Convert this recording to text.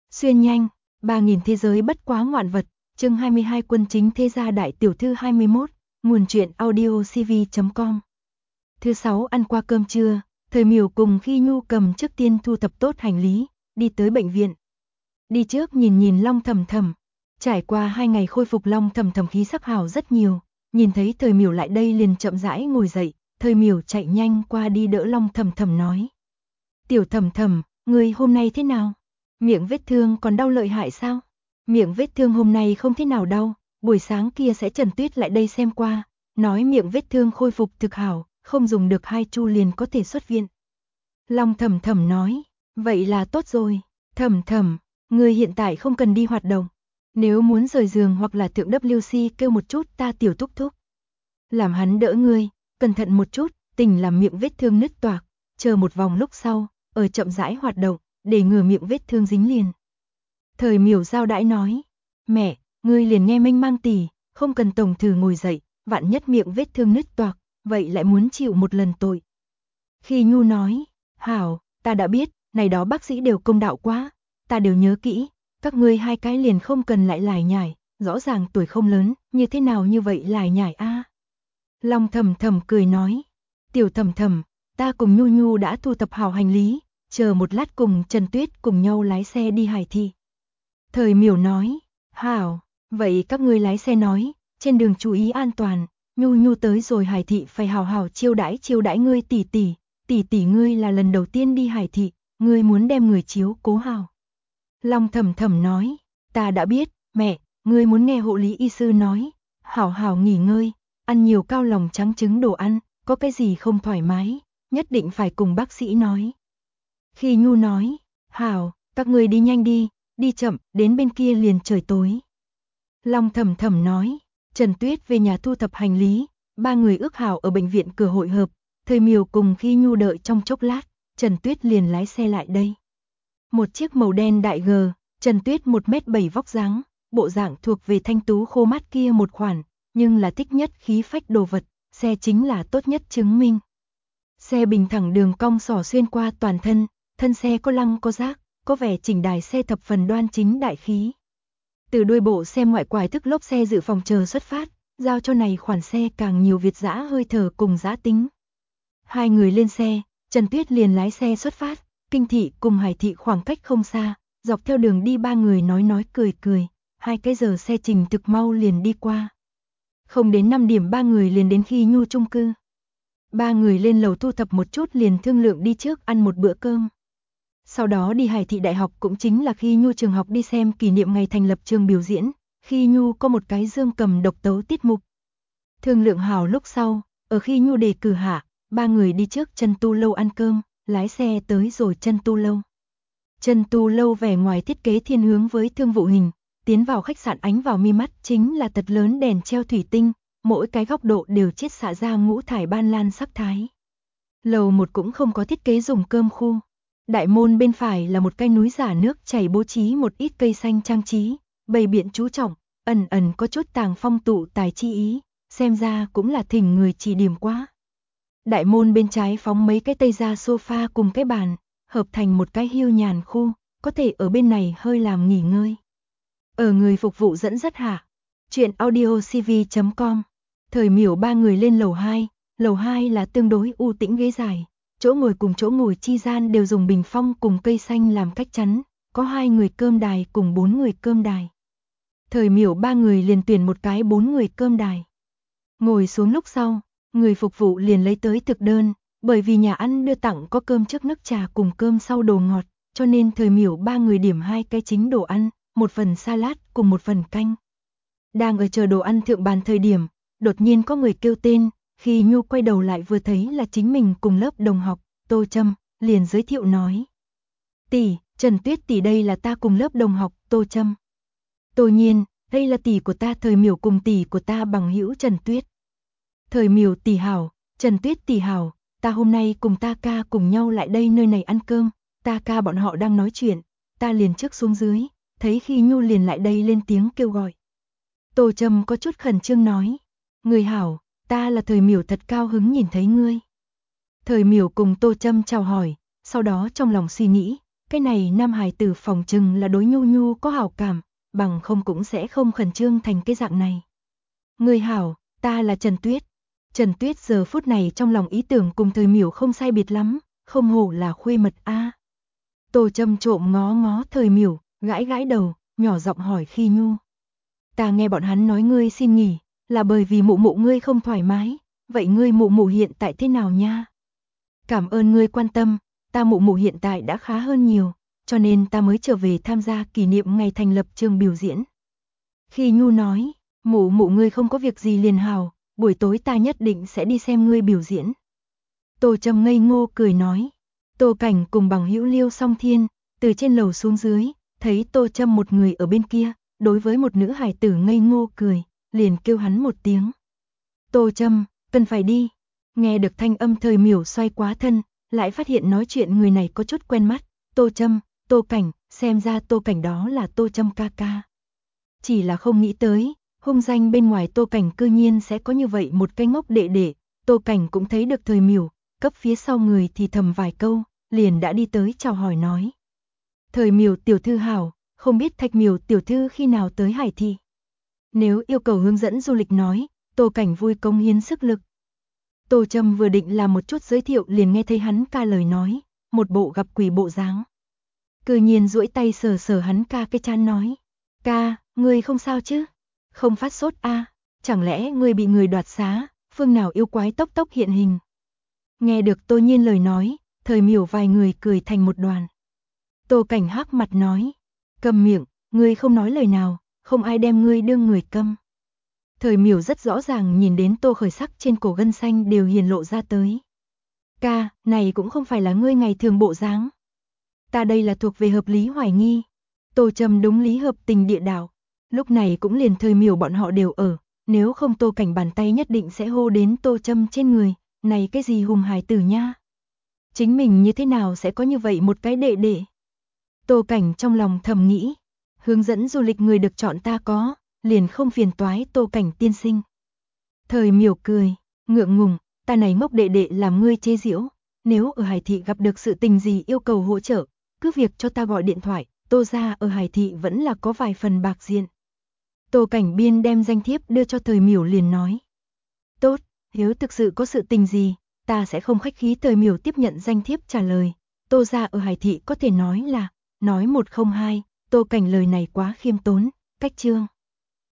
Xuyên nhanh, 3000 thế giới bất quá ngoạn vật, chương 22 quân chính thế gia đại tiểu thư 21, nguồn truyện audio cv.com. Thứ 6 ăn qua cơm trưa, Thời Miểu cùng Khi Nhu cầm trước tiên thu thập tốt hành lý, đi tới bệnh viện. Đi trước nhìn Long Thầm Thầm, trải qua 2 ngày khôi phục Long Thầm Thầm khí sắc hào rất nhiều, nhìn thấy Thời Miểu lại đây liền chậm rãi ngồi dậy, Thời Miểu chạy nhanh qua đi đỡ Long Thầm Thầm nói. Tiểu Thầm Thầm, ngươi hôm nay thế nào? Miệng vết thương còn đau lợi hại sao? Miệng vết thương hôm nay không thế nào đau, buổi sáng kia sẽ Trần Tuyết lại đây xem qua, nói miệng vết thương khôi phục thực hảo, không dùng được 2 chu liền có thể xuất viện. Long Thầm Thầm nói, vậy là tốt rồi, Thầm Thầm, ngươi hiện tại không cần đi hoạt động, nếu muốn rời giường hoặc là thượng WC kêu một chút ta tiểu thúc thúc. Làm hắn đỡ ngươi, cẩn thận một chút, tình làm miệng vết thương nứt toạc, chờ một vòng lúc sau, ở chậm rãi hoạt động, để ngừa miệng vết thương dính liền. Thời Miểu giao đãi nói, mẹ, ngươi liền nghe mênh mang tỉ, không cần tổng thử ngồi dậy, vạn nhất miệng vết thương nứt toạc, vậy lại muốn chịu một lần tội. Khi Nhu nói, hảo, ta đã biết, này đó bác sĩ đều công đạo quá, ta đều nhớ kỹ, các ngươi hai cái liền không cần lại lải nhải, rõ ràng tuổi không lớn, như thế nào như vậy lải nhải a? Long Thầm Thầm cười nói, tiểu Thầm Thầm, ta cùng Nhu Nhu đã thu thập hảo hành lý, chờ một lát cùng Trần Tuyết cùng nhau lái xe đi Hải Thị. Thời Miểu nói, hảo, vậy các ngươi lái xe nói, trên đường chú ý an toàn, Nhu Nhu tới rồi Hải Thị phải hảo hảo chiêu đãi ngươi tỷ tỷ ngươi là lần đầu tiên đi Hải Thị, ngươi muốn đem người chiếu cố hảo. Long Thầm Thầm nói, ta đã biết, mẹ, ngươi muốn nghe hộ lý y sư nói, hảo hảo nghỉ ngơi, ăn nhiều cao lòng trắng trứng đồ ăn, có cái gì không thoải mái, nhất định phải cùng bác sĩ nói. Khi Nhu nói, hảo, các ngươi đi nhanh đi chậm, đến bên kia liền trời tối. Long Thầm Thầm nói, Trần Tuyết về nhà thu thập hành lý, ba người ước hảo ở bệnh viện cửa hội hợp, Thời Miểu cùng Khi Nhu đợi trong chốc lát, Trần Tuyết liền lái xe lại đây. Một chiếc màu đen đại G, Trần Tuyết 1m7 vóc dáng, bộ dạng thuộc về thanh tú khô mát kia một khoản, nhưng là thích nhất khí phách đồ vật, xe chính là tốt nhất chứng minh. Xe bình thẳng đường cong xỏ xuyên qua toàn thân, thân xe có lăng có rác, có vẻ chỉnh đài xe thập phần đoan chính đại khí. Từ đuôi bộ xe ngoại quải thức lốp xe dự phòng chờ xuất phát, giao cho này khoản xe càng nhiều Việt dã hơi thở cùng dã tính. Hai người lên xe, Trần Tuyết liền lái xe xuất phát, Kinh Thị cùng Hải Thị khoảng cách không xa, dọc theo đường đi ba người nói cười, 2 cái giờ xe trình thực mau liền đi qua. Không đến 5 điểm ba người liền đến Khi Nhu chung cư. Ba người lên lầu thu thập một chút liền thương lượng đi trước ăn một bữa cơm. Sau đó đi Hải Thị Đại học cũng chính là Khi Nhu trường học đi xem kỷ niệm ngày thành lập trường biểu diễn, Khi Nhu có một cái dương cầm độc tấu tiết mục. Thương lượng hảo lúc sau, ở Khi Nhu đề cử hạ, ba người đi trước Chân Tu Lâu ăn cơm, lái xe tới rồi Chân Tu Lâu. Chân Tu Lâu vẻ ngoài thiết kế thiên hướng với thương vụ hình, tiến vào khách sạn ánh vào mi mắt chính là thật lớn đèn treo thủy tinh, mỗi cái góc độ đều chiết xạ ra ngũ thải ban lan sắc thái. Lầu 1 cũng không có thiết kế dùng cơm khu. Đại môn bên phải là một cái núi giả nước chảy bố trí một ít cây xanh trang trí, bày biện chú trọng, ẩn có chút tàng phong tụ tài chi ý, xem ra cũng là thỉnh người chỉ điểm quá. Đại môn bên trái phóng mấy cái tây da sofa cùng cái bàn, hợp thành một cái hiu nhàn khu, có thể ở bên này hơi làm nghỉ ngơi. Ở người phục vụ dẫn dắt hạ, chuyện audio cv.com. Thời Miểu ba người lên lầu 2 là tương đối u tĩnh ghế dài, chỗ ngồi cùng chỗ ngồi chi gian đều dùng bình phong cùng cây xanh làm cách chắn, có 2 người cơm đài cùng 4 người cơm đài. Thời Miểu ba người liền tuyển một cái 4 người cơm đài. Ngồi xuống lúc sau, người phục vụ liền lấy tới thực đơn, bởi vì nhà ăn đưa tặng có cơm trước nước trà cùng cơm sau đồ ngọt, cho nên Thời Miểu ba người điểm 2 cái chính đồ ăn, một phần salad cùng một phần canh. Đang ở chờ đồ ăn thượng bàn thời điểm, đột nhiên có người kêu tên, Khi Nhu quay đầu lại vừa thấy là chính mình cùng lớp đồng học, Tô Trâm, liền giới thiệu nói. Tỷ, Trần Tuyết tỷ đây là ta cùng lớp đồng học, Tô Trâm. Tô Nhiên, đây là tỷ của ta Thời Miểu cùng tỷ của ta bằng hữu Trần Tuyết. Thời Miểu tỷ hảo, Trần Tuyết tỷ hảo, ta hôm nay cùng ta ca cùng nhau lại đây nơi này ăn cơm, ta ca bọn họ đang nói chuyện, ta liền trước xuống dưới, thấy Khi Nhu liền lại đây lên tiếng kêu gọi. Tô Trâm có chút khẩn trương nói, người hảo, ta là Thời Miểu thật cao hứng nhìn thấy ngươi. Thời Miểu cùng Tô Trâm chào hỏi, sau đó trong lòng suy nghĩ, Cái này nam hài tử phòng chừng là đối Nhu Nhu có hảo cảm, bằng không cũng sẽ không khẩn trương thành cái dạng này. Người hảo, ta là Trần Tuyết. Trần Tuyết giờ phút này trong lòng ý tưởng cùng Thời Miểu không sai biệt lắm, không hổ là khuê mật a. Tô Trâm trộm ngó ngó Thời Miểu, gãi gãi đầu, nhỏ giọng hỏi Khi Nhu. Ta nghe bọn hắn nói ngươi xin nghỉ, là bởi vì mụ mụ ngươi không thoải mái, vậy ngươi mụ mụ hiện tại thế nào nha? Cảm ơn ngươi quan tâm, ta mụ mụ hiện tại đã khá hơn nhiều, cho nên ta mới trở về tham gia kỷ niệm ngày thành lập trường biểu diễn. Khi Nhu nói, mụ mụ ngươi không có việc gì liền hào, buổi tối ta nhất định sẽ đi xem ngươi biểu diễn. Tô Trâm ngây ngô cười nói. Tô Cảnh cùng bằng hữu Liêu Song Thiên, từ trên lầu xuống dưới, thấy Tô Trâm một người ở bên kia, đối với một nữ hài tử ngây ngô cười, liền kêu hắn một tiếng. Tô Trâm, cần phải đi. Nghe được thanh âm Thời Miểu xoay quá thân, lại phát hiện nói chuyện người này có chút quen mắt. Tô Trâm, Tô Cảnh, xem ra Tô Cảnh đó là Tô Trâm ca ca. Chỉ là không nghĩ tới, hung danh bên ngoài Tô Cảnh cư nhiên sẽ có như vậy một cái ngốc đệ đệ. Tô Cảnh cũng thấy được Thời Miểu, cấp phía sau người thì thầm vài câu, liền đã đi tới chào hỏi nói. Thời Miểu tiểu thư hảo, không biết Thạch Miểu tiểu thư khi nào tới Hải Thị. Nếu yêu cầu hướng dẫn du lịch nói, Tô Cảnh vui cống hiến sức lực. Tô Trâm vừa định làm một chút giới thiệu liền nghe thấy hắn ca lời nói, một bộ gặp quỷ bộ dáng. Cư nhiên duỗi tay sờ sờ hắn ca cái trán nói. Ca, ngươi không sao chứ? Không phát sốt a? Chẳng lẽ ngươi bị người đoạt xá, phương nào yêu quái tốc tốc hiện hình? Nghe được Tô Nhiên lời nói, Thời Miểu vài người cười thành một đoàn. Tô Cảnh hắc mặt nói. Câm miệng, ngươi không nói lời nào, không ai đem ngươi đương người câm. Thời Miểu rất rõ ràng nhìn đến Tô Khởi sắc trên cổ gân xanh đều hiển lộ ra tới. Ca, này cũng không phải là ngươi ngày thường bộ dáng. Ta đây là thuộc về hợp lý hoài nghi. Tô Trâm đúng lý hợp tình địa đạo. Lúc này cũng liền Thời Miểu bọn họ đều ở, nếu không Tô Cảnh bàn tay nhất định sẽ hô đến Tô Trâm trên người, này cái gì hùng hài tử nha. Chính mình như thế nào sẽ có như vậy một cái đệ đệ. Tô Cảnh trong lòng thầm nghĩ, hướng dẫn du lịch người được chọn ta có, liền không phiền toái Tô Cảnh tiên sinh. Thời Miểu cười, ngượng ngùng, ta này ngốc đệ đệ làm ngươi chế giễu, nếu ở Hải Thị gặp được sự tình gì yêu cầu hỗ trợ, cứ việc cho ta gọi điện thoại, Tô gia ở Hải Thị vẫn là có vài phần bạc diện. Tô Cảnh Biên đem danh thiếp đưa cho Thời Miểu liền nói. Tốt, nếu thực sự có sự tình gì, ta sẽ không khách khí. Thời Miểu tiếp nhận danh thiếp trả lời, Tô gia ở Hải Thị có thể nói là, nói 102, Tô Cảnh lời này quá khiêm tốn, cách trương.